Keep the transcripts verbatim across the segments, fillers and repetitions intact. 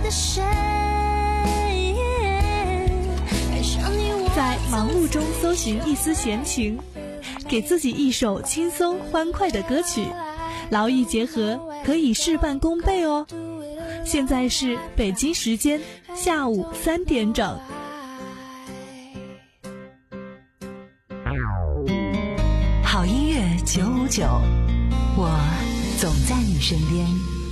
在忙碌中搜寻一丝闲情，给自己一首轻松欢快的歌曲，劳逸结合，可以事半功倍哦。现在是北京时间下午三点整。 好音乐九五九，我总在你身边。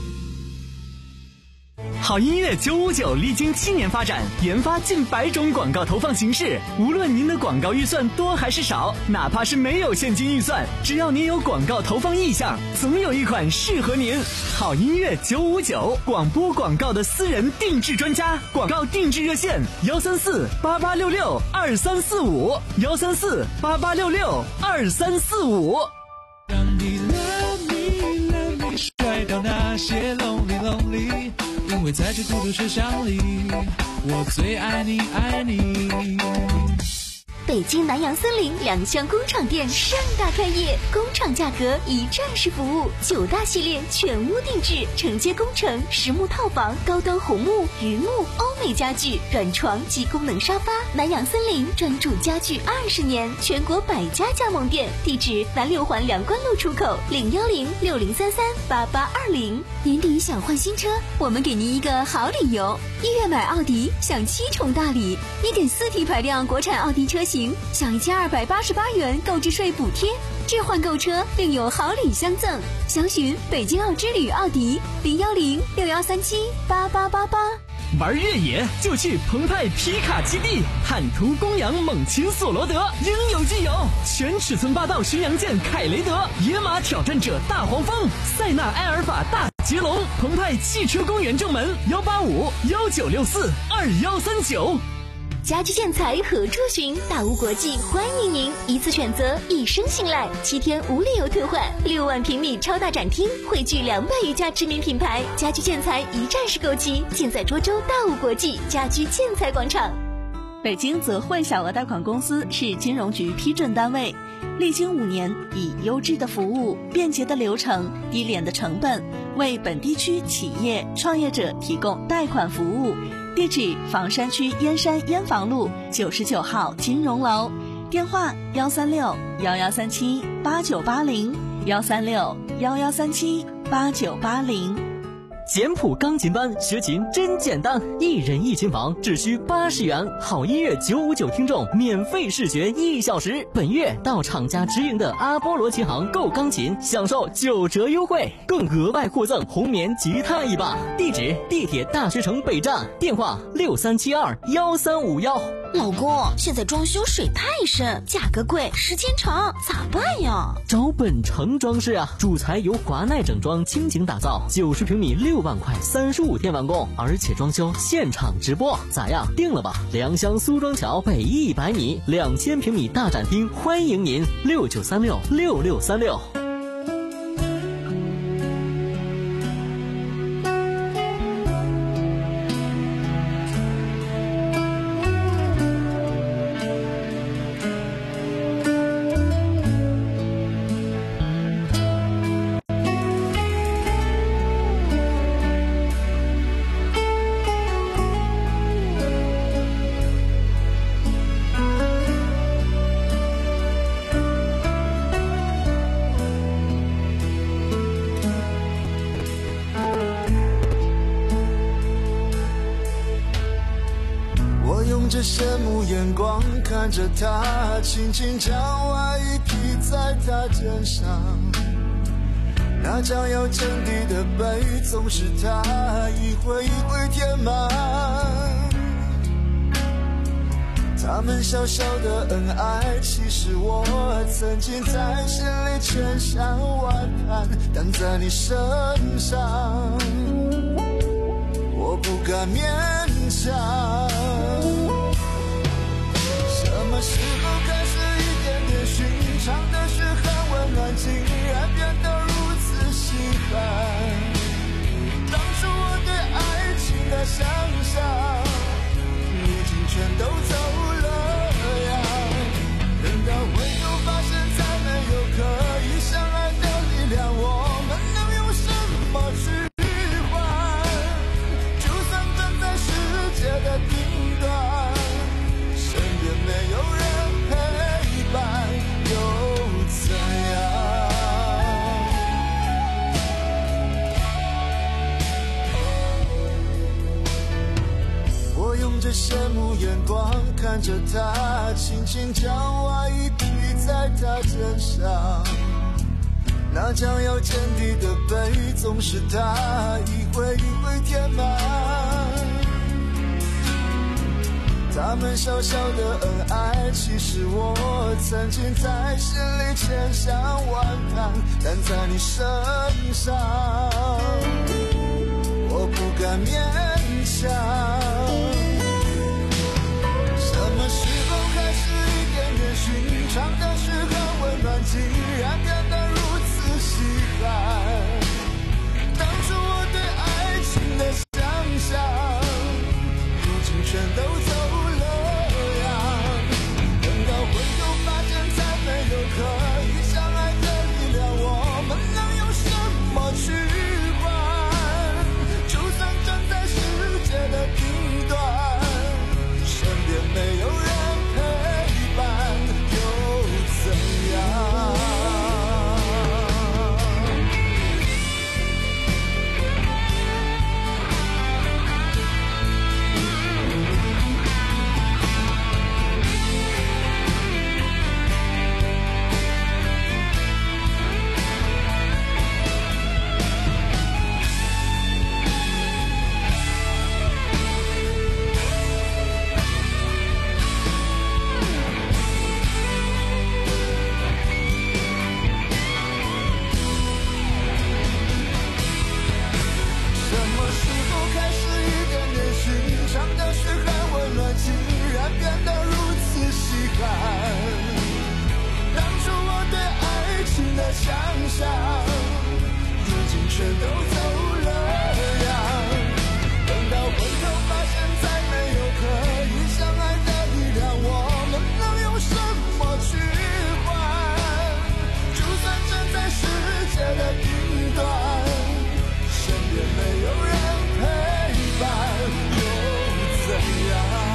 好音乐九五九历经七年发展，研发近百种广告投放形式。无论您的广告预算多还是少，哪怕是没有现金预算，只要您有广告投放意向，总有一款适合您。好音乐九五九，广播广告的私人定制专家，广告定制热线：幺三四八八六六二三四五，幺三四八八六六二三四五。 让你 love me love me 甩掉那些 lonely lonely，因为在这孤独世上里，我最爱你爱你。 北京南阳森林两厢工厂店盛大开业，工厂价格一站式服务，九大系列全屋定制，承接工程、实木套房、高端红木、榆木、欧美家具、软床及功能沙发。南阳森林专注家具二十年，全国百家加盟店，地址南六环梁关路出口零幺零六零三三八八二零。年底想换新车，我们给您一个好理由，一月买奥迪享七重大礼，你给四 T 排量国产奥迪车型享一千二百八十八元购置税补贴，置换购车另有好礼相赠。详询北京奥之旅奥迪零幺零六幺三七八八八八。 玩越野就去澎湃皮卡基地，坦途公羊猛禽索罗德应有尽有，全尺寸霸道巡洋舰凯雷德，野马挑战者大黄蜂，塞纳埃尔法大捷龙。澎湃汽车公园正门幺八五幺九六四二幺三九。 家居建材何处寻？大屋国际欢迎您，一次选择，一生信赖，七天无理由退换，六万平米超大展厅，汇聚两百余家知名品牌，家居建材一站式购齐，尽在涿州大屋国际家居建材广场。 北京泽汇小额贷款公司是金融局批准单位，历经五年，以优质的服务、便捷的流程、低廉的成本，为本地区企业创业者提供贷款服务。地址：房山区燕山燕房路九十九号金融楼，电话：幺三六幺幺三七八九八零，幺三六幺幺三七八九八零。 简谱钢琴班学琴真简单，一人一琴房只需八十元，好音乐九五九听众免费试学一小时。本月到厂家直营的阿波罗琴行购钢琴，享受九折优惠，更额外获赠红棉吉他一把。地址：地铁大学城北站，电话六三七二幺三五幺。 老公，现在装修水太深，价格贵，时间长，咋办呀？ 找本城装饰啊，主材由华奈整装倾情打造，九十平米六万块，三十五天完工，而且装修现场直播，咋样？定了吧？良乡苏庄桥北一百米，两千平米大展厅，欢迎您，六九三六六六三六。 着羡慕眼光看着他，轻轻将外衣披在他肩上，那将要见底的背总是他一回一回填满。他们小小的恩爱，其实我曾经在心里千想万盼，但在你身上我不敢勉强。什么时候开始一点点寻常的事很温暖，竟然变得如此稀罕？当初我对爱情的想象，如今全都走了样。等到回头发现再没有可以相爱的力量，我们能用什么去换？就算分着羡慕眼光看着他，轻轻将爱意披在他身上。那将要见底的背，总是他一回一回填满。他们小小的恩爱，其实我曾经在心里千想万盼，但在你身上，我不敢勉强。什么时候开始一点点寻常的事很温暖，竟然变得如此稀罕？当初我对爱情的想象，如今全都走了样。等到回头发现再没有可以相爱的力量，我们能用什么去换？就算站在世界的顶端，身边没有人陪伴，又怎样？想象，如今全都走了样。等到回头发现再没有可以相爱的力量，我们能用什么去换？就算站在世界的顶端，身边没有人陪伴，又怎样？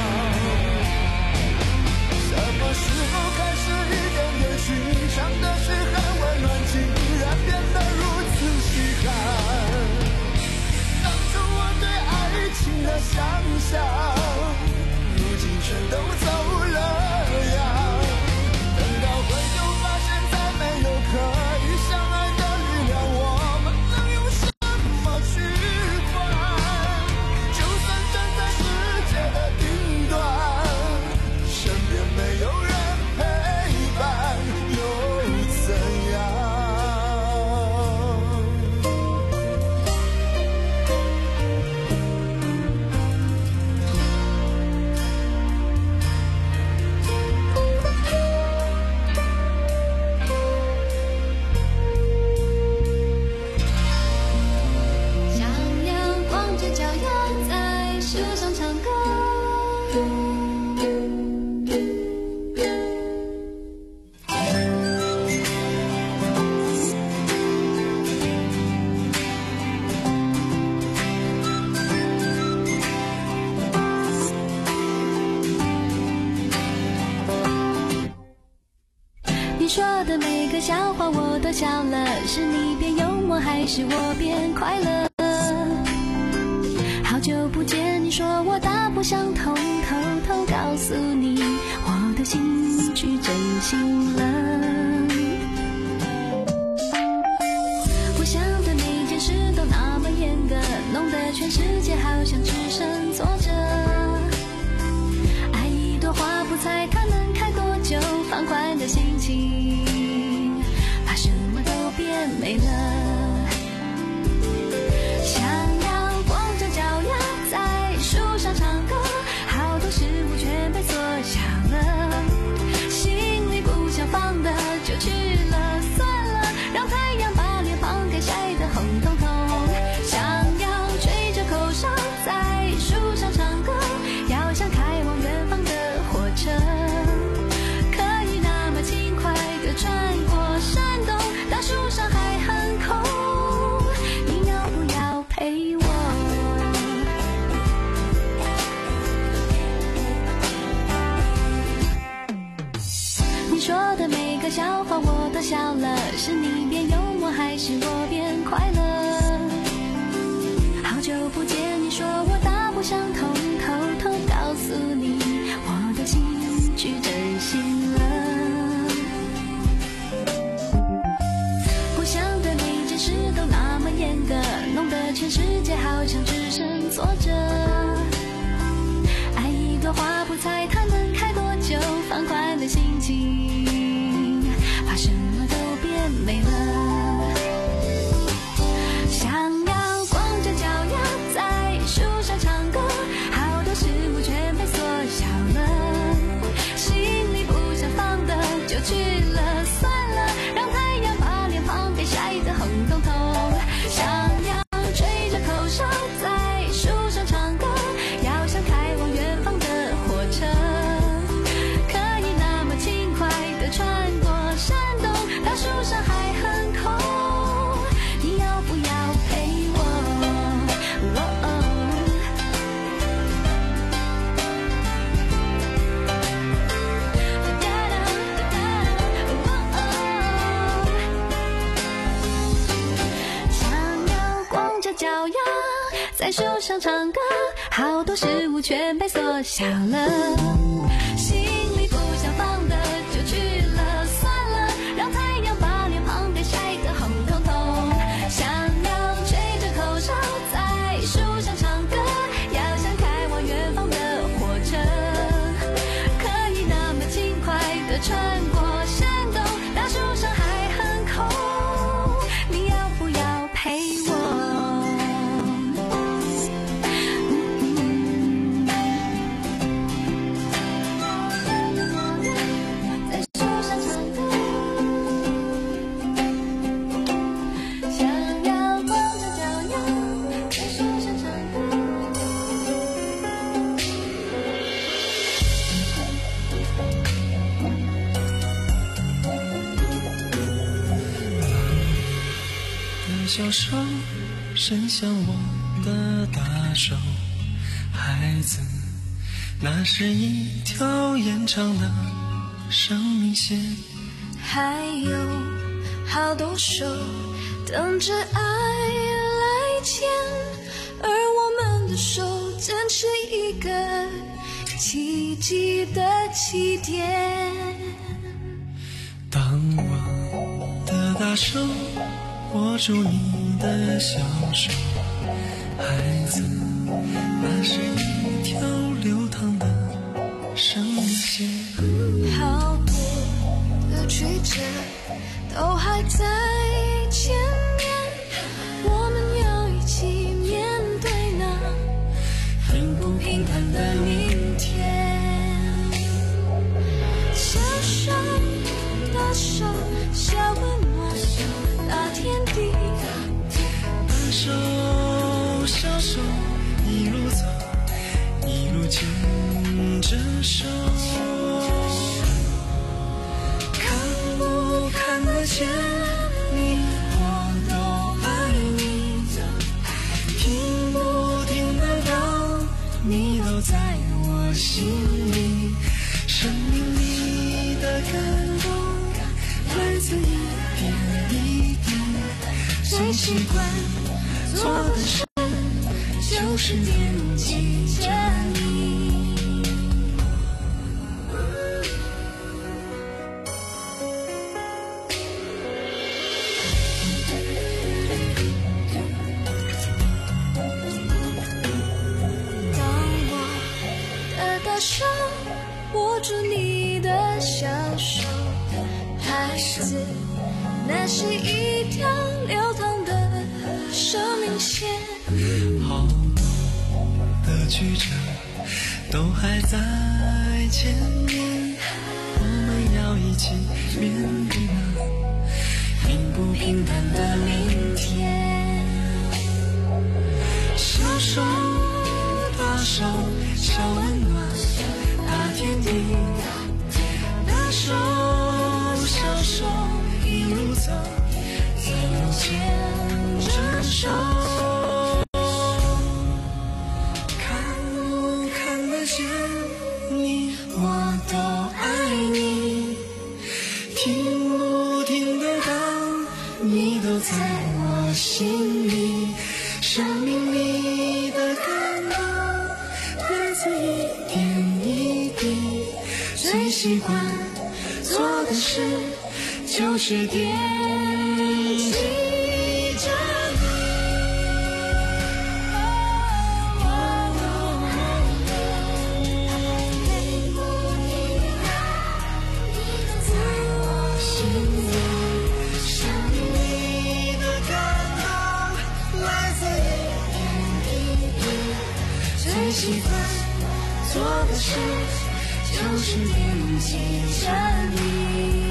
什么时候开始一点点寻常的事很温暖，竟然变得如此稀罕？当初我对爱情的想象，如今全都走了样。等到回头发现再没有可以相爱的力量，我们能用什么去换？就算站在世界的顶端，身边没有人陪伴，又怎样？ 小羊光着脚丫在树上唱歌，你说的每个笑话我都笑了，是你变幽默还是我变快乐？好久不见，你说我大不相同，偷偷告诉你，我的心去真心了。我想的每件事都那么严格，弄得全世界好像只剩坐着。爱一朵花不猜它能开多久，放宽的心情，怕什么都变美了。像阳光着脚丫在树上唱歌，好多事物全被缩小了，心里不想放的就去了，算了，让太阳把脸庞给晒得红彤彤。想要吹着口哨在树上唱歌，要像开往远方的火车，可以那么轻快地穿过山洞，当树上还很空。 挫折。爱一朵花圃才它能开多久？放宽的心情，怕什么都变美了。想要光着脚丫在树上唱歌，好多事物全被缩小了，心里不想放的就去了，算了，让太阳把脸庞给晒得红彤彤。想要吹着口哨在树上唱歌，要像开往远方的火车，可以那么轻快地穿过山洞，大树上还很空，你要不要陪我？哦哦脚丫在树上唱歌，好多事物全被缩小了，心里不想放的就去了，算了，让太阳把脸庞给晒得红彤彤。想要吹着口哨在树上唱歌，要像开往远方的火车，可以那么轻快地穿过山洞，大树上还很空，你要不要陪我？ 小手伸向我的大手，孩子，那是一条延长的生命线， 还有好多手等着爱来牵，而我们的手正是一个奇迹的起点。 当我的大手握住你的小手，孩子，那是一条流淌的生命线。 好多的曲折都还在前面，我们要一起面对那并不平坦的明天。小手大手，小温暖大天地， 大手小手一路走，一路牵着手，看不看得见你我都爱你，听不听得到你都在我心里，生命里的感动来自一点一滴，最习惯做的事就是惦记着你。 当我的大手握住你的小手，孩子，那是一条流淌的生命线。 好多的曲折都还在前面，我们要一起面对那并不平坦的明天。小手大手，小温暖大天地，大手小手一路走，一路牵着手，看不看得见你我都爱你，听不听得到你都在我心里，生命里的感动来自一点一滴，最习惯做的事就是惦记着你。 最喜欢做的事就是惦记着你。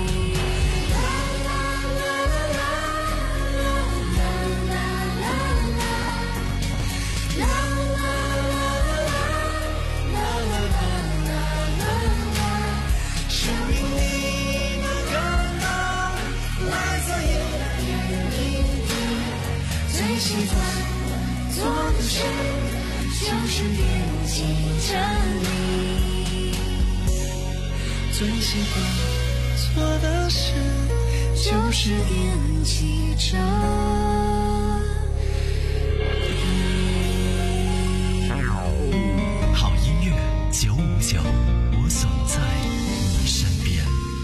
最喜欢做的事就是惦记着你，最喜欢做的事就是惦记着你。 好音乐九五九，我总在你身边。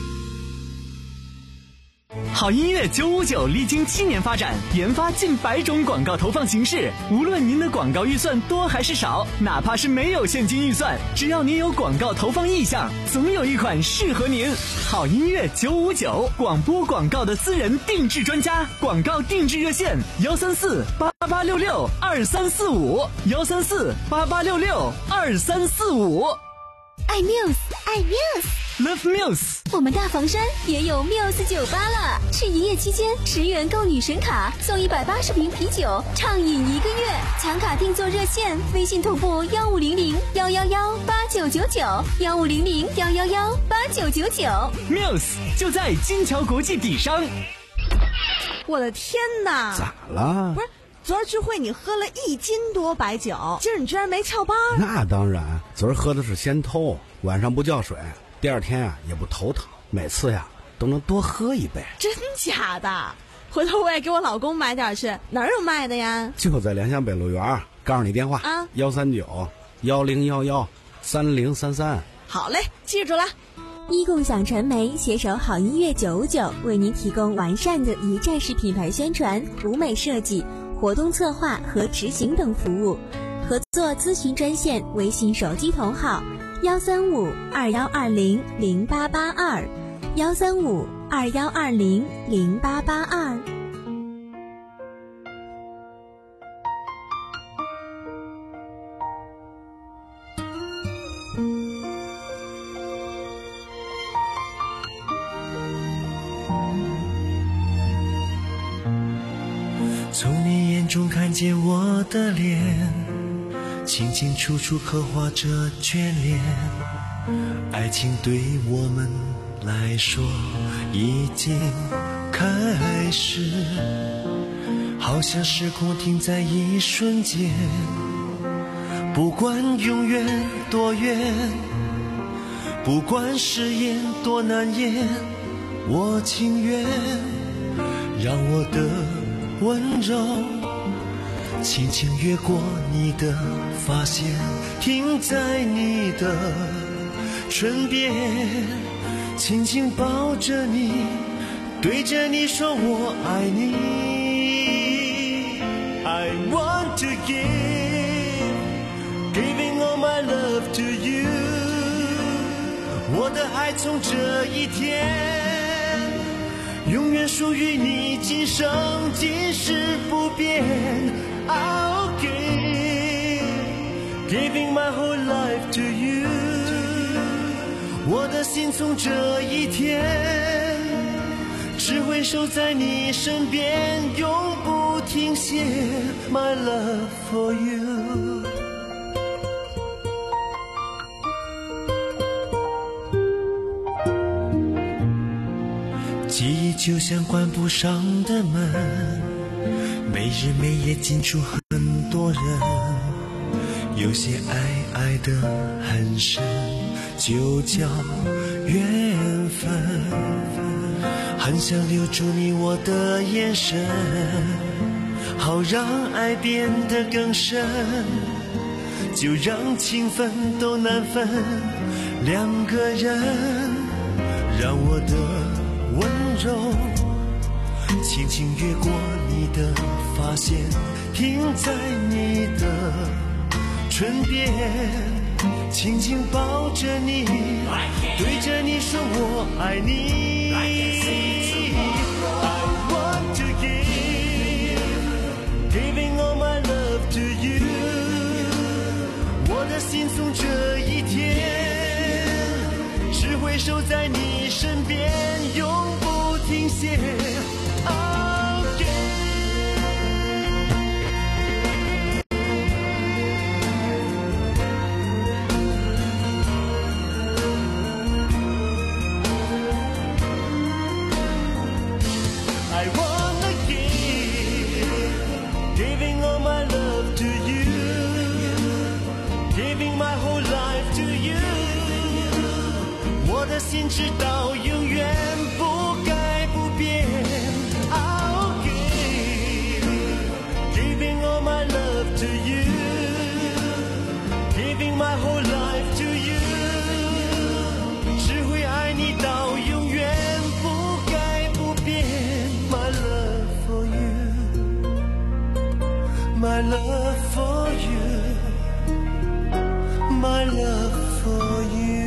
好音乐九五九历经七年发展，研发近百种广告投放形式。无论您的广告预算多还是少，哪怕是没有现金预算，只要您有广告投放意向，总有一款适合您。好音乐九五九，广播广告的私人定制专家，广告定制热线幺三四八八六六二三四五幺三四八八六六二三四五。 爱 Muse， 爱 Muse。Love Muse， 我们大房山也有 Muse 酒吧了，是营业期间十元购女神卡送一百八十瓶啤酒，畅饮一个月。抢卡订座热线：微信同步幺五零零幺幺幺八九九九幺五零零幺幺幺八九九九。 Muse 就在金桥国际底商。 我的天哪！ 咋了？ 不是。昨儿聚会你喝了一斤多白酒，今儿你居然没翘班？ 那当然，昨儿喝的是先偷，晚上不叫水，第二天啊也不头疼，每次呀都能多喝一杯。 真假的？回头我也给我老公买点去，哪儿有卖的呀？ 就在良乡北路园，告诉你电话啊，幺三九幺零幺幺三零三三。 好嘞，记住了。 一共享传媒携手好音乐九五九，为您提供完善的一站式品牌宣传、舞美设计、活动策划和执行等服务。合作咨询专线：微信手机同号幺三五二幺二零零八八二幺三五二幺二零零八八二。 从你眼中看见我的脸，清清楚楚刻画着眷恋。爱情对我们来说已经开始，好像时空停在一瞬间。不管永远多远，不管誓言多难言，我情愿让我的温柔轻轻越过你的发线，停在你的唇边，轻轻抱着你，对着你说我爱你。 I want to give giving all my love to you， 我的爱从这一天永远属于你，今生今世不变。 I'll give giving my whole life to you， 我的心从这一天只会守在你身边，永不停歇。 My love for you。 记忆就像关不上的门，每日每夜进出很多人，有些爱爱得很深，就叫缘分。很想留住你我的眼神，好让爱变得更深，就让情分都难分。两个人，让我的温柔轻轻越过你的发线，停在你的唇边，轻轻抱着你，对着你说我爱你。I want to give giving all my love to you， 我的的心从这一天，只会守在你身边，永不停歇。心直到永远不改不变。 I'll give giving all my love to you, giving my whole life to you， 只会爱你到永远不改不变。 My love for you, my love for you, my love for you。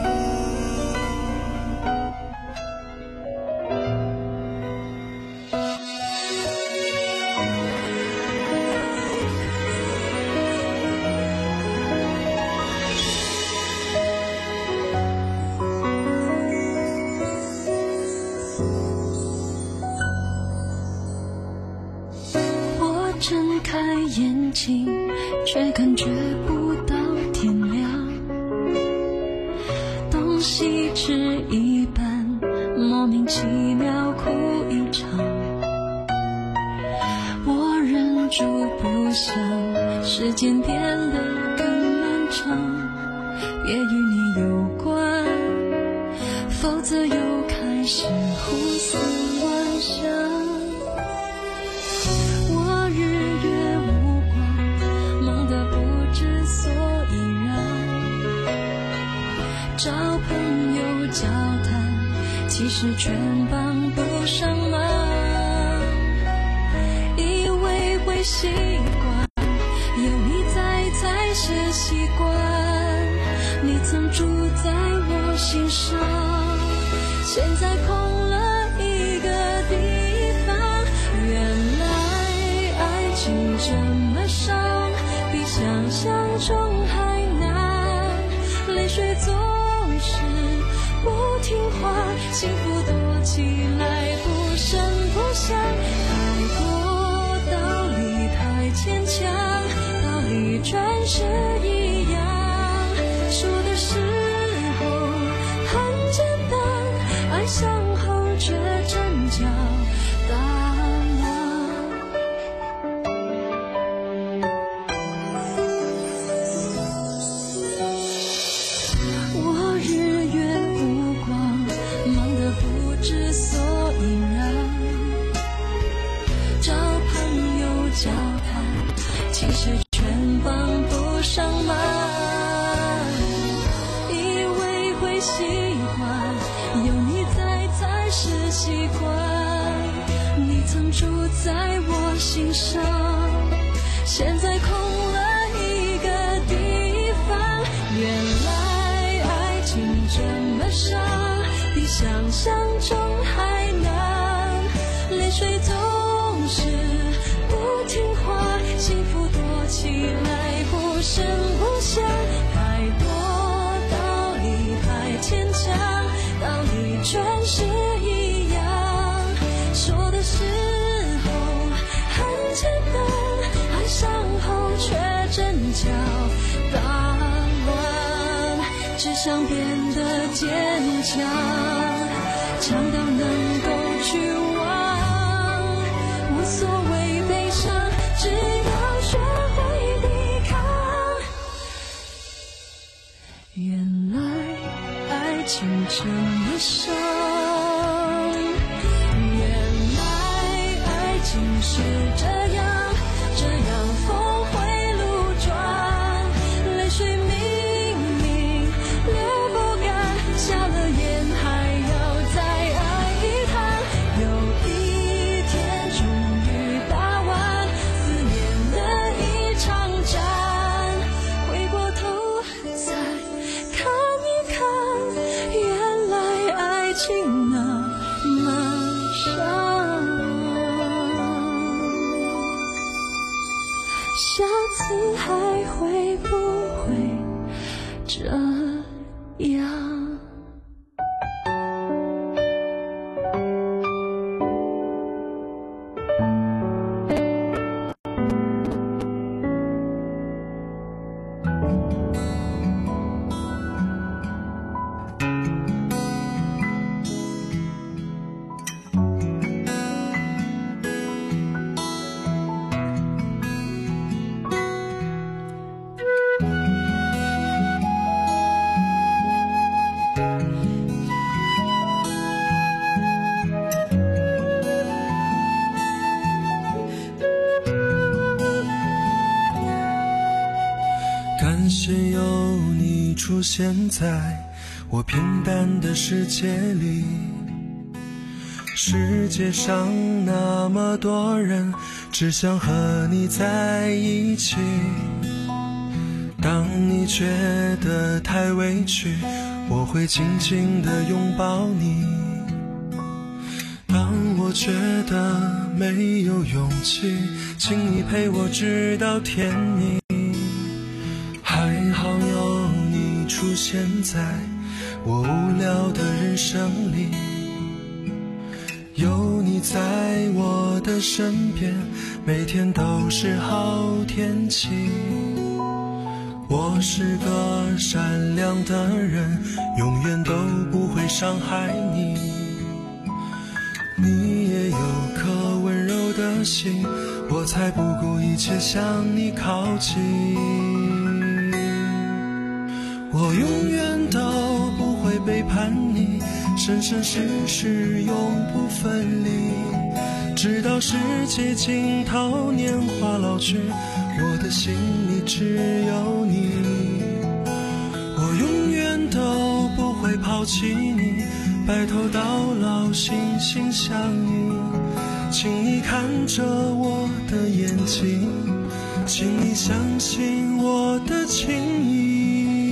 睁开眼睛，却感觉不到天亮。东西吃一半，莫名其妙哭一场。我忍住不想，时间变得更漫长。别与你有关，否则又开始胡思乱想。 找朋友交谈，其实全帮不上忙。以为会习惯，有你在才是习惯。你曾住在我心上，现在空了一个地方。原来爱情这么伤，比想象中还难，泪水总是不听话，幸福躲起来不声不响，太多道理太牵强，道理全是一样，说的时候很简单，爱上后却真叫大乱。我日月无光，忙得不知所以然，找朋友交谈，其实全帮不上忙。以为会习惯，有你在才是习惯。你曾住在我心上，现在空了一个地方。原来爱情这么伤，比想象中还难，泪水总是不听话，幸福躲起来不声不响，太多道理太牵强，道理全是一样，说的时候很简单，爱上后却真叫大乱，只想变得坚强，强到能够去忘，无所谓悲伤，只要学会抵抗。原来爱情这么伤，原来爱情是这样，这样峰回路转，泪水明明流不干，下了眼还要再爱一趟。有一天终于打完思念的一场战，回过头再看一看，原来爱情那么伤。 感谢有你出现在我平淡的世界里，世界上那么多人只想和你在一起，当你觉得太委屈，我会紧紧地拥抱你，当我觉得没有勇气，请你陪我直到天明。还好有你出现在我无聊的人生里，有你在我的身边，每天都是好天气。我是个善良的人，永远都不会伤害你，你也有颗温柔的心，我才不顾一切向你靠近。我永远都不会背叛你，生生世世永不分离，直到世界尽头，年华老去，我的心里只有你。我永远都不会抛弃你，白头到老，心心相印，请你看着我的眼睛，请你相信我的情意。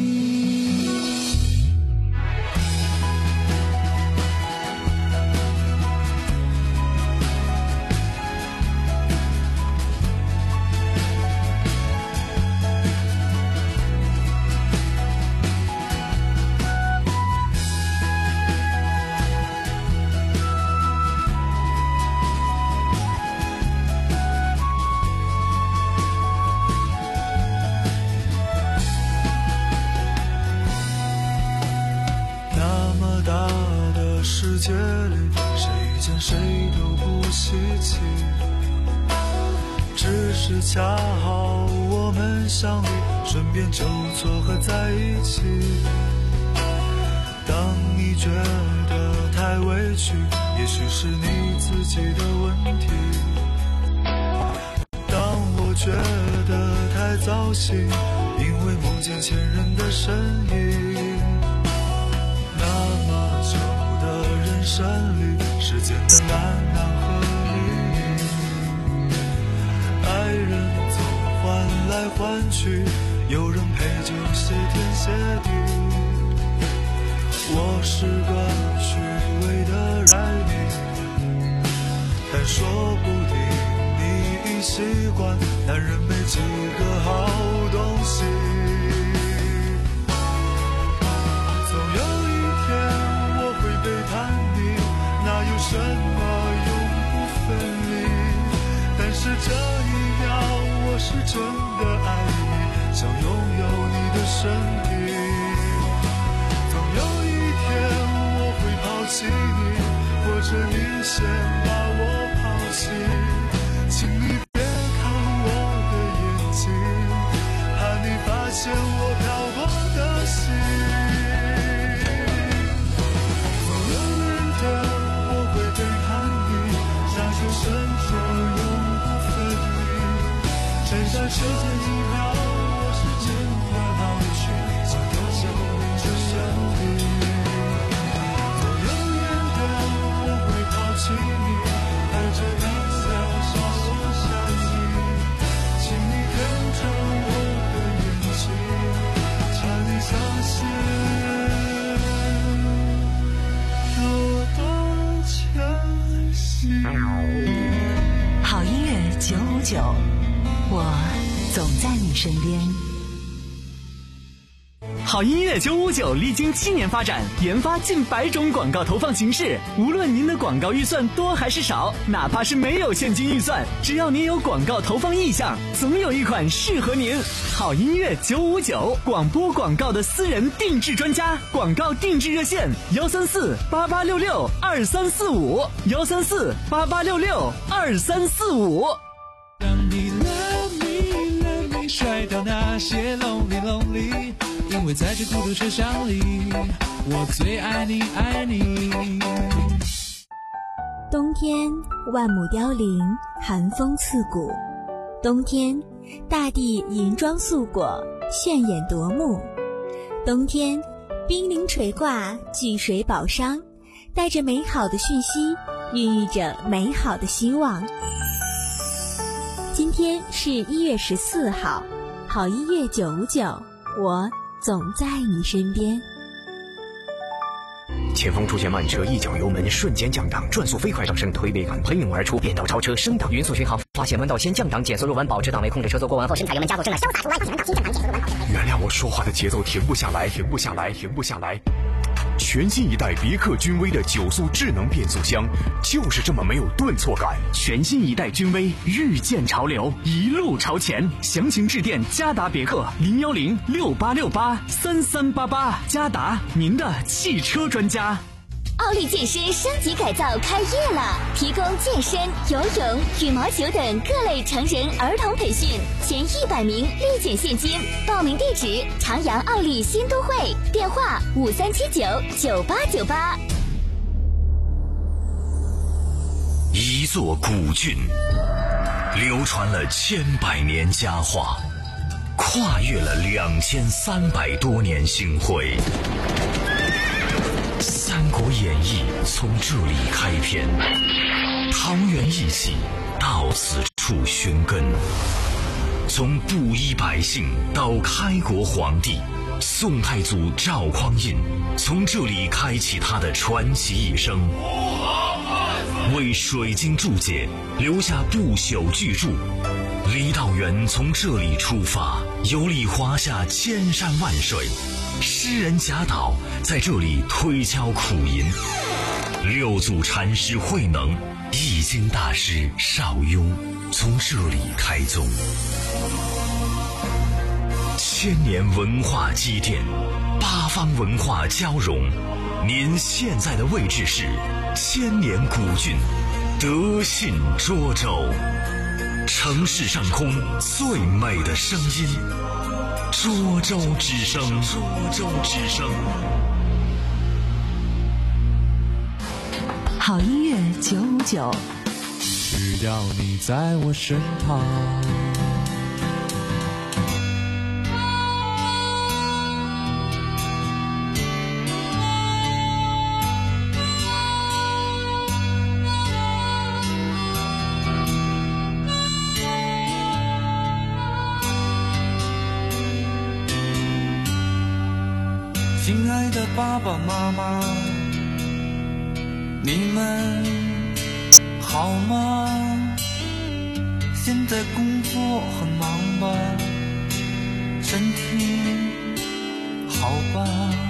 世界里谁遇见谁都不稀奇，只是恰好我们相遇，顺便就撮合在一起。当你觉得太委屈，也许是你自己的问题，当我觉得太糟心，因为梦见前任的身影，那么久人生里，时间的难难和离，爱人总换来换去，有人陪就谢天谢地。我是个虚伪的爱你，但说不定你已习惯，男人没几个好东西。总有一天我会背叛你，哪有什么永不分离？但是这一秒我是真的爱你，想拥有你的身体。总有一天我会抛弃你，或者你先把我抛弃，请你别看我的眼睛，怕你发现我漂泊的心。站上时间一秒，我是真的老去，想拥有你的身体。总有一天我会抛弃你，带着微笑向我下起，请你看着我的眼睛，差你相信我的前行。 好音乐九五九，我总在你身边。 好音乐九五九历经七年发展，研发近百种广告投放形式。无论您的广告预算多还是少，哪怕是没有现金预算，只要您有广告投放意向，总有一款适合您。好音乐九五九，广播广告的私人定制专家，广告定制热线：幺三四八八六六二三四五，幺三四八八六六二三四五。 让你 love me love me 甩掉那些 lonely lonely， 因为在这孤独车厢里，我最爱你爱你。 冬天万亩凋零，寒风刺骨，冬天大地银装素裹， 炫眼夺目。冬天，冰凌垂挂，聚水宝商，带着美好的讯息，孕育着美好的希望。今天是一月十四号，好音乐九五九，我总在你身边。 前方出现慢车，一脚油门瞬间降档，转速飞快上升，推背感喷涌而出，变道超车升档，匀速巡航，发现弯道先降档，减速入弯，保持档位，控制车速过弯后深踩油门加速，正在潇洒出弯，发现弯道先降档，减速入弯，保持。 原谅我说话的节奏停不下来，停不下来，停不下来。全新一代别克君威的九速智能变速箱，就是这么没有顿挫感。 全新一代君威，遇见潮流，一路朝前。详情致电嘉达别克零幺零六八六八三三八八，嘉达，您的汽车专家。 奥利健身升级改造开业了，提供健身、游泳、羽毛球等各类成人儿童培训，前一百名立减现金。报名地址：长阳奥利新都会，电话五三七九九八九八。 一座古郡，流传了千百年佳话，跨越了两千三百多年星辉。《三国演义》从这里开篇，桃园义气到此处寻根。从布衣百姓到开国皇帝，宋太祖赵匡胤从这里开启他的传奇一生，为水晶注解留下不朽巨著。李道元从这里出发，游历华夏千山万水。诗人贾岛在这里推敲苦吟，六祖禅师慧能、易经大师邵雍从这里开宗。千年文化积淀，八方文化交融。您现在的位置是千年古郡德信涿州，城市上空最美的声音。涿州之声，涿州之声。 好音乐九五九， 只要你在我身旁。亲爱的爸爸妈妈，你们好吗？现在工作很忙吧？身体好吧？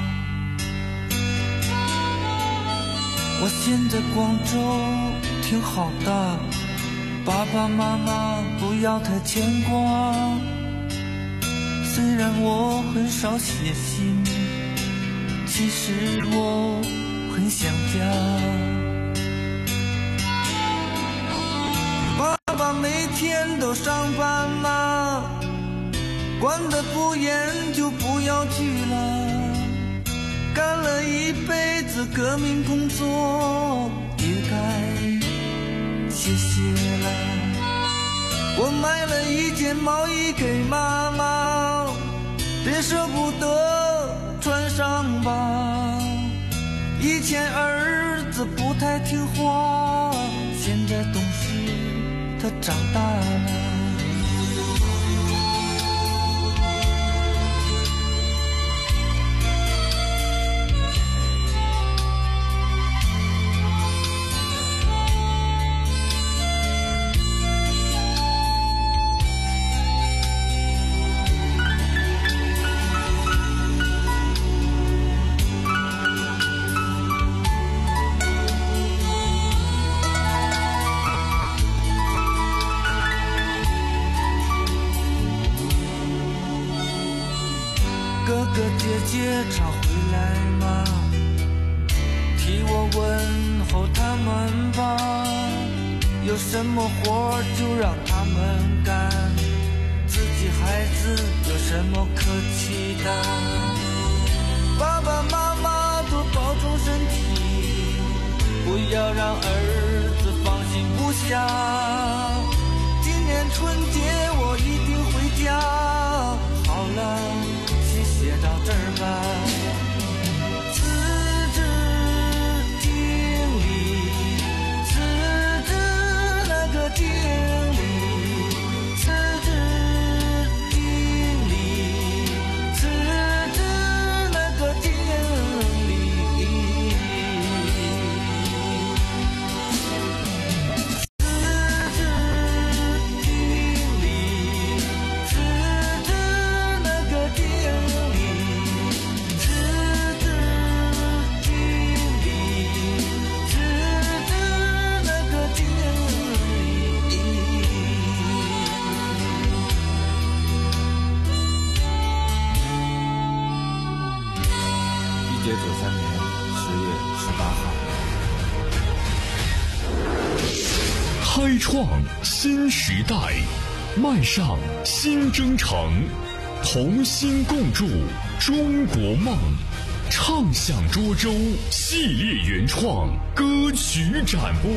我现在广州挺好的，爸爸妈妈不要太牵挂。虽然我很少写信，其实我很想家。爸爸每天都上班吗？管得不严就不要去了。干了一辈子革命工作，也该歇歇了。我买了一件毛衣给妈妈，别舍不得穿上吧。以前儿子不太听话，现在懂事，他长大了。哥哥姐姐常回来吗？替我问候他们吧。有什么活就让他们干，自己孩子有什么可气的？爸爸妈妈多保重身体，不要让儿子放心不下。今年春节我一定回家。好了。 一九九三年十月十八号。 开创新时代，迈上新征程，同心共筑中国梦。唱响涿州系列原创歌曲展播。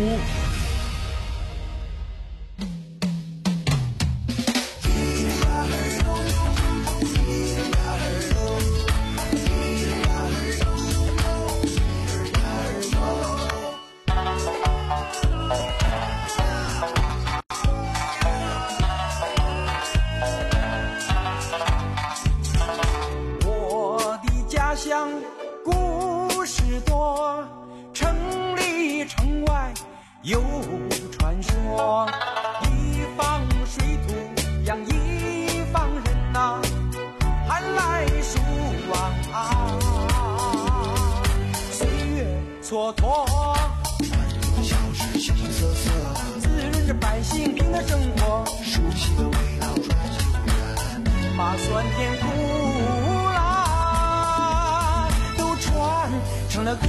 故事多，城里城外有传说，一方水土养一方人呐、啊，寒来暑往啊，岁月蹉跎，小事形形色色，滋润着百姓平的生活，熟悉的味道传永远，把酸甜苦成了歌，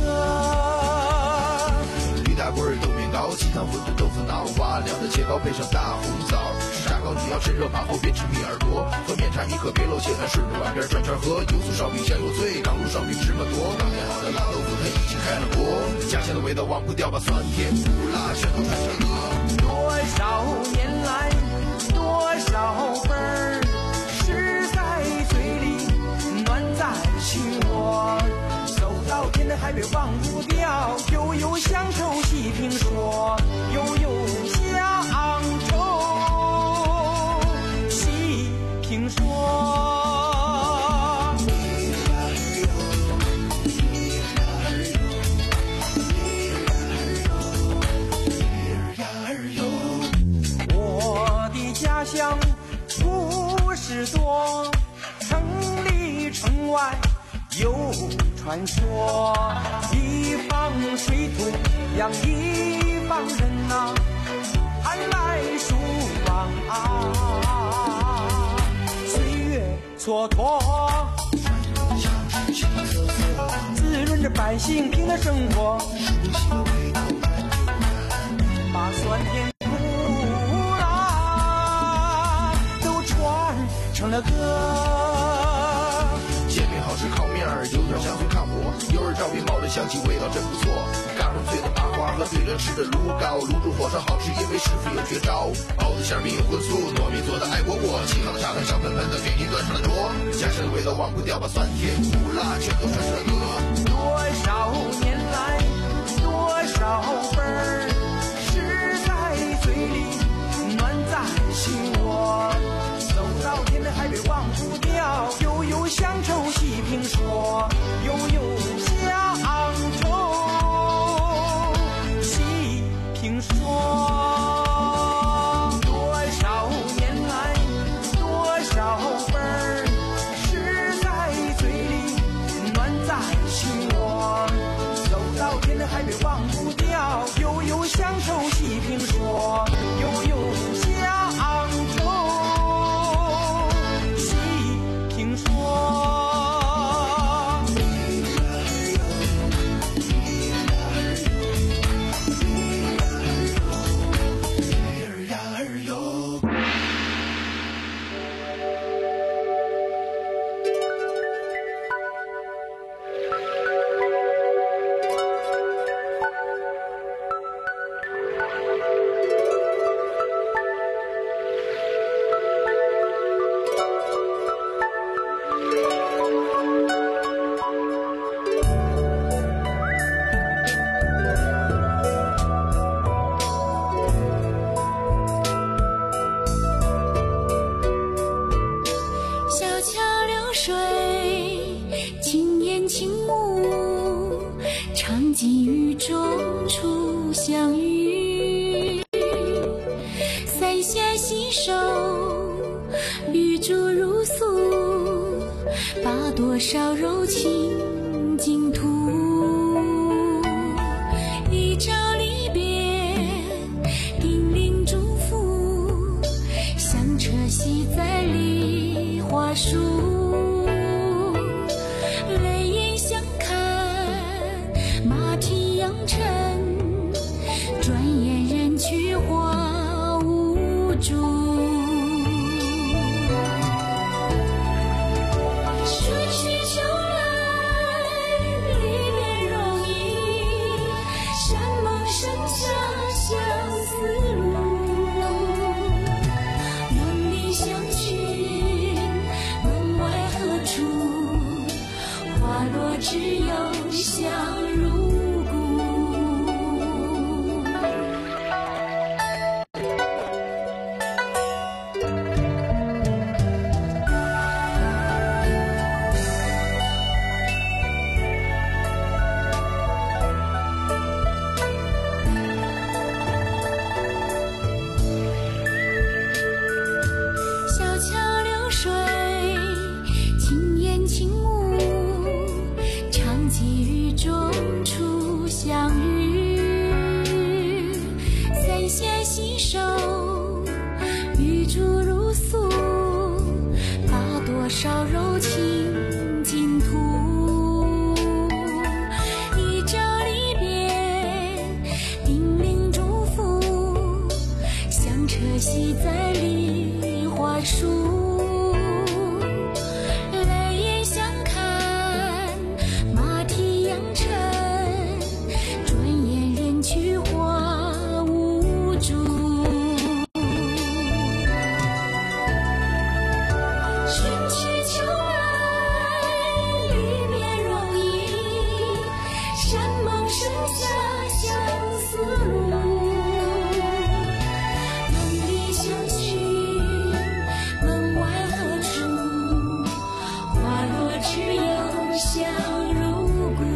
驴打滚儿豆面糕，鸡汤馄饨豆腐脑，瓦凉的切糕配上大红枣，吃炸糕你要趁热把后边吃米耳朵，喝面茶你可别漏切开，顺着碗边转圈喝，油酥烧饼香油脆，刚炉烧饼芝麻多，刚腌好的辣豆腐它已经开了锅，家乡的味道忘不掉，把酸甜苦辣全都传上歌。 多少年来，多少份儿，诗在嘴里，暖在心窝。到天的海北忘不掉，悠悠乡愁细评说，悠悠乡愁细评说。我的家乡故事多，城里城外有传说，一方水土养一方人呐、啊，寒来暑往啊，岁月蹉跎，滋润着百姓平的生活，把酸甜苦辣都传成了歌。 煎饼好吃，烤面儿有点香脆看火，油儿照饼冒着香气，味道真不错。嘎嘣脆的麻花和对着吃的卤糕，卤煮火烧好吃，因为师傅有绝招。包子馅饼有荤素，糯米做的爱国国，沏好的茶汤香喷喷的，给你端上了桌。家乡的味道忘不掉，把酸甜苦辣全都传上了歌。 多少年来，多少份儿，诗在嘴里，暖在心窝。走到天南海北忘不掉，悠悠乡愁细评说，悠悠乡愁细评说。多少年来，多少份儿，诗在嘴里，暖在心窝。走到天南海北忘不掉，悠悠乡愁细评说，悠悠乡愁听说。 多少柔情净土，一朝离别，叮咛嘱咐，香车系在梨花树，泪眼相看， 花落只有香如故。小桥流水，轻烟轻舞，长寄雨中初相遇。三弦细手，玉珠如诉，把多少柔情尽吐。一朝离别，叮咛嘱咐，香车系在梨花树，泪眼相看，马蹄扬尘，转眼人去花无主。春去秋来，离别容易，山盟生下相思路。梦里相许，门外何处？花落只有香如故。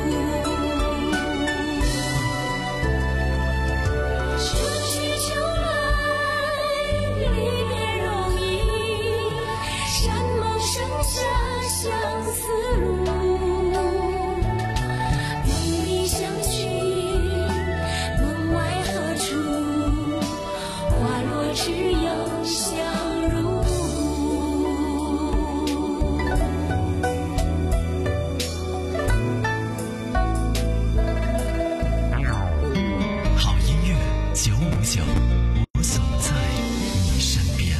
春去秋来，离别容易，山盟生下相思路。梦里相许，门外何处？花落只有香如故。 好音乐九五九，我总在你身边。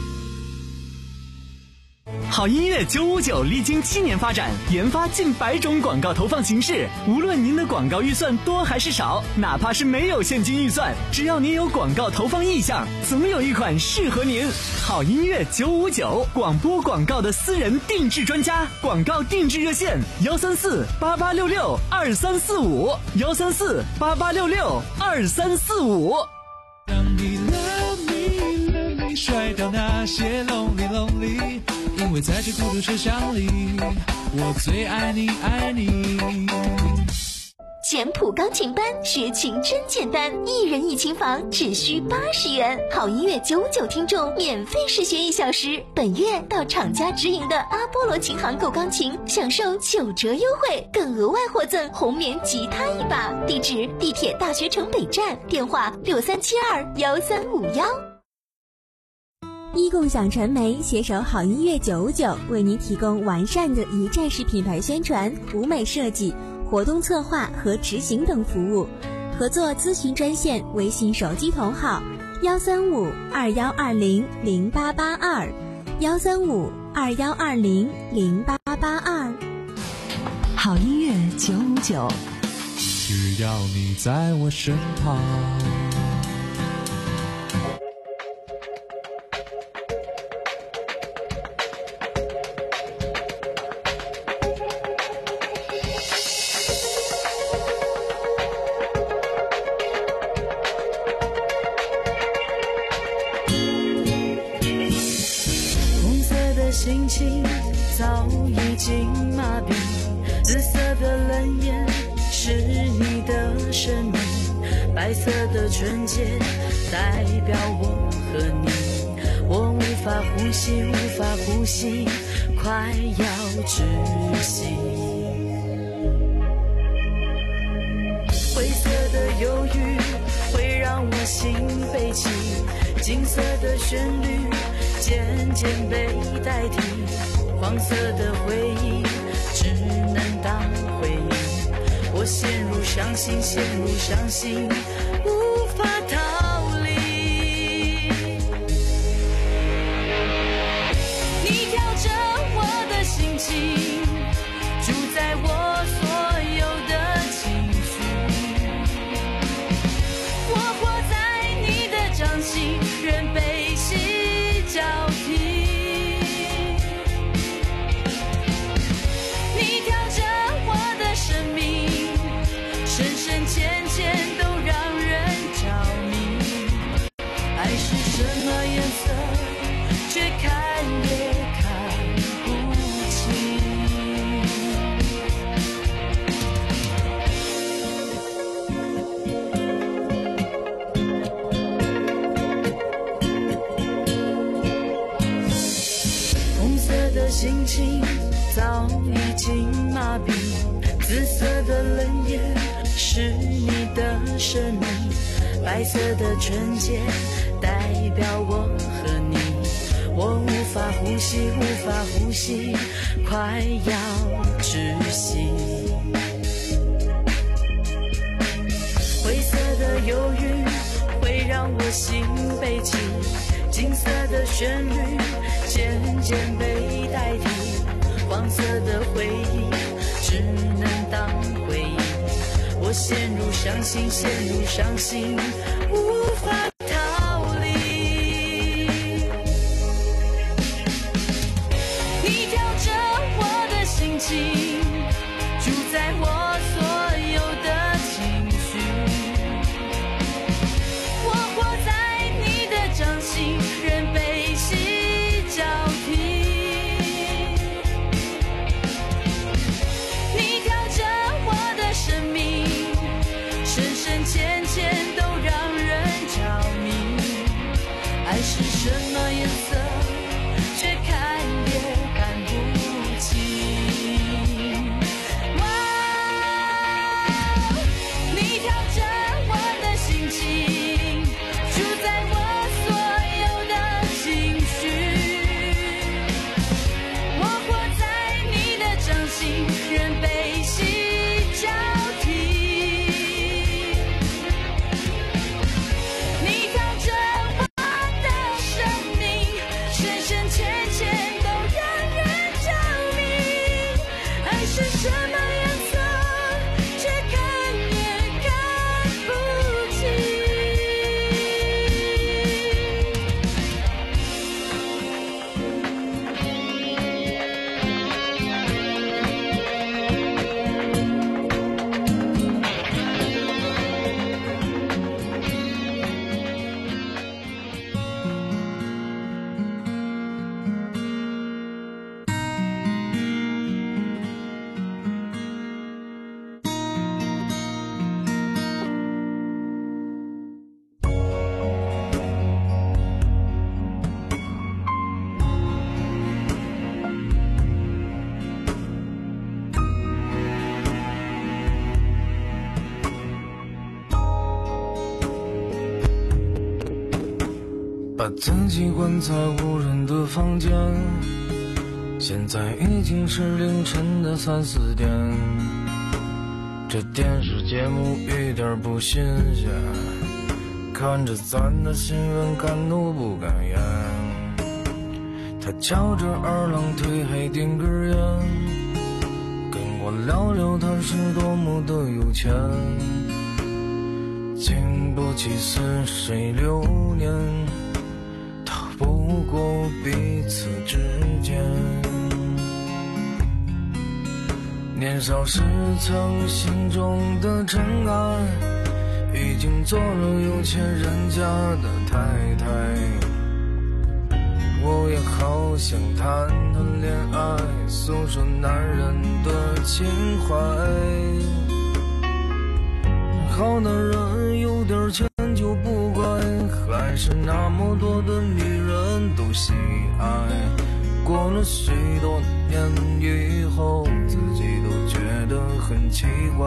好音乐九五九历经七年发展，研发近百种广告投放形式。无论您的广告预算多还是少，哪怕是没有现金预算，只要您有广告投放意向，总有一款适合您。好音乐九五九，广播广告的私人定制专家，广告定制热线：幺三四八八六六二三四五，幺三四八八六六二三四五。 让你 love me love me 甩掉那些 lonely lonely， 因为在这孤独车厢里，我最爱你爱你。 简谱钢琴班学琴真简单，一人一琴房只需八十元。好音乐九五九听众免费试学一小时，本月到厂家直营的阿波罗琴行购钢琴，享受九折优惠，更额外获赠红棉吉他一把。地址：地铁大学城北站，电话六三七二幺三五幺。 一共享传媒携手好音乐九五九，为您提供完善的一站式品牌宣传、舞美设计、活动策划和执行等服务。合作咨询专线：微信手机同号幺三五二幺二零零八八二，幺三五二幺二零零八八二。 好音乐九五九， 只要你在我身旁。 心情早已经麻痹，紫色的冷眼是你的生命，白色的纯洁代表我和你，我无法呼吸，无法呼吸，快要窒息。灰色的忧郁会让我心悲泣，金色的旋律渐渐被代替，黄色的回忆只能当回忆，我陷入伤心，陷入伤心，无法逃离。你调整我的心情，主宰我所有的情绪，我活在你的掌心，任悲喜交替。你调整早已经麻痹。紫色的冷眼是你的神秘，白色的纯洁代表我和你。我无法呼吸，无法呼吸，快要窒息。灰色的忧郁会让我心悲戚，金色的旋律渐渐被代替，黄色的回忆只能当回忆。我陷入伤心，陷入伤心，无法逃离。你调着我的心情，主宰我所有的情绪。我活在你的掌心，任悲喜交替。你调着我的生命，深深浅浅都让人着迷。爱是什么颜色，却看也看不清。哇，你调着我的心情，主宰我所有的情绪。我活在你的掌心，任悲喜交替。你调着我的生命，深深浅浅都让人着迷。爱是什么颜色，却看也看不清。 把自己关在无人的房间，现在已经是凌晨的三四点。这电视节目一点不新鲜，看着咱的新闻敢怒不敢言。他翘着二郎腿还点根烟，跟我聊聊他是多么的有钱。经不起似水流年，不过彼此之间。年少时曾心中的尘埃，已经做了有钱人家的太太。我也好想谈谈恋爱，诉说男人的情怀。好男人有点钱就不乖，还是那么多的女人都喜爱。过了许多年以后，自己都觉得很奇怪。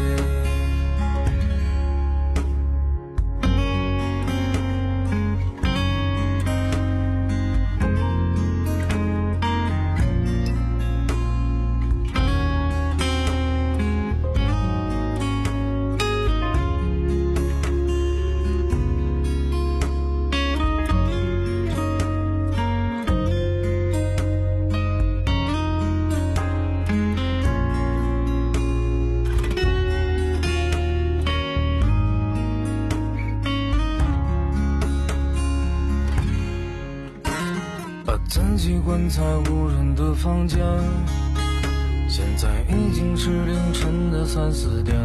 自己关在无人的房间，现在已经是凌晨的三四点。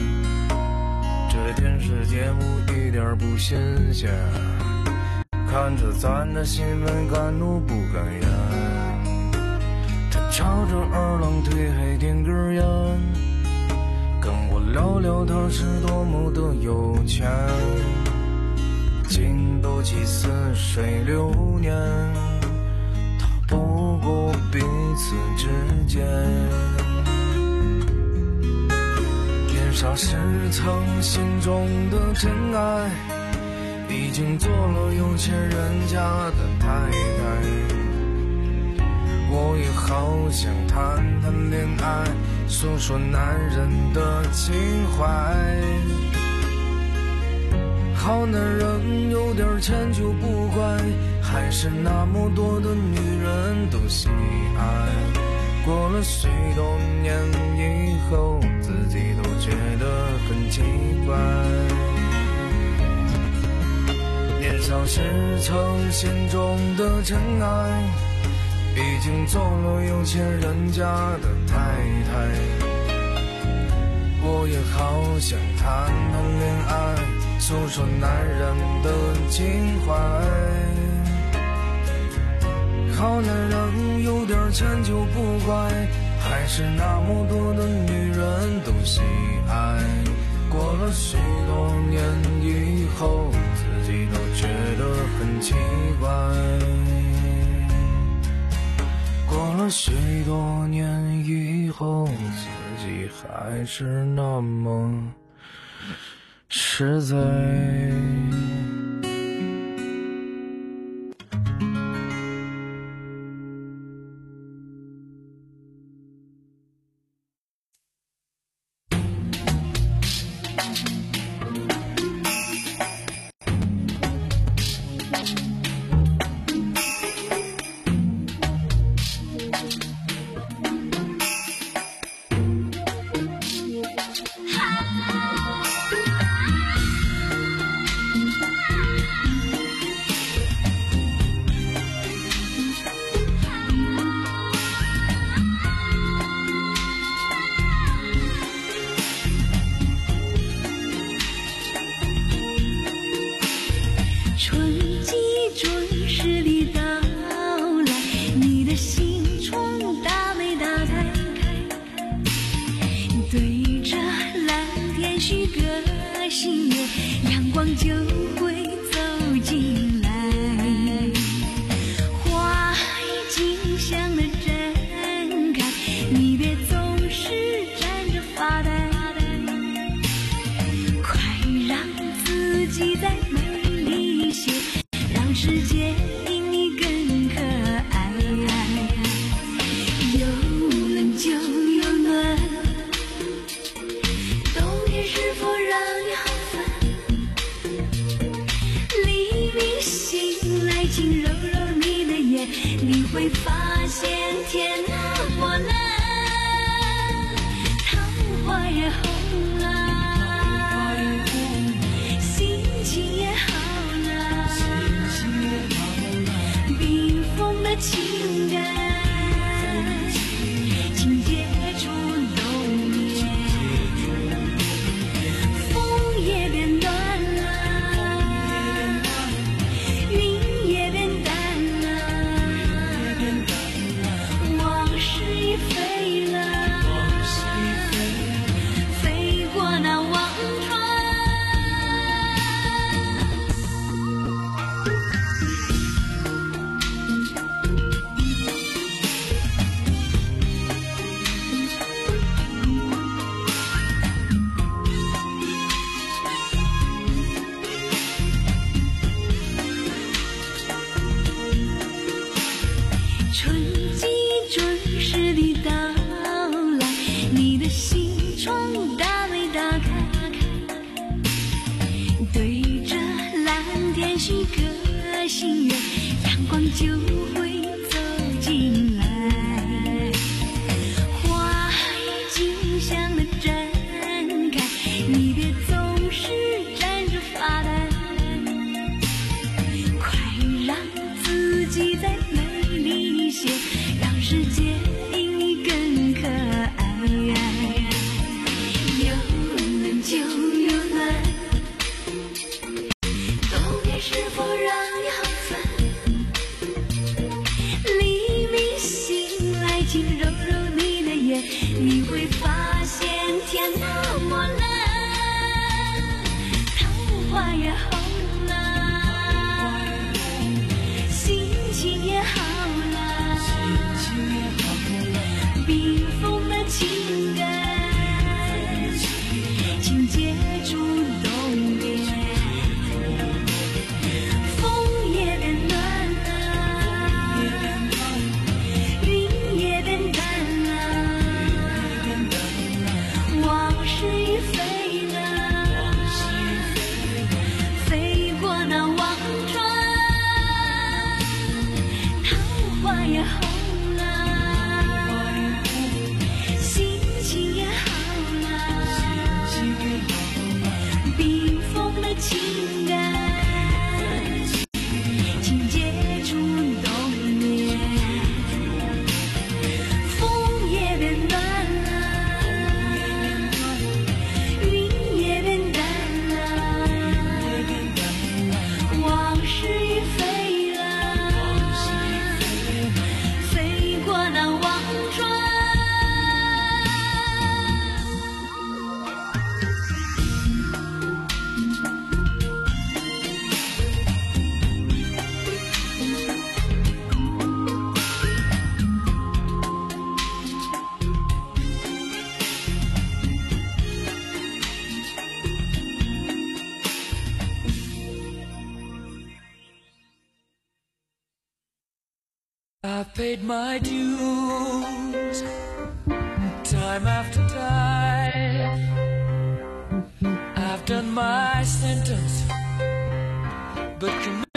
这电视节目一点不新鲜，看着咱的新闻敢怒不敢言。他翘着二郎腿还点根烟，跟我聊聊他是多么的有钱。经不起似水流年，不过彼此之现。年少时曾心中的真爱，已经做了有钱人家的太太。我也好想谈谈恋爱，诉说男人的情怀。好男人有点钱就不怪，还是那么多的女人都喜爱。过了许多年以后，自己都觉得很奇怪。年少时曾心中的真爱，已经做了有钱人家的太太。我也好想谈谈恋爱，诉说男人的情怀。好男人有点钱就不怪，还是那么多的女人都喜爱。过了许多年以后，自己都觉得很奇怪。过了许多年以后，自己还是那么实在。 忘冰封的情感，请接住冬眠。风也变暖了，云也变淡了，往事已飞了，飞过那忘川，桃花也红了，心情也好了，冰封的情感，请接住冬眠。风也变暖了，云也变淡了，往事已飞了，飞过那忘川。 I've paid my dues, time after time. I've done my sentence, but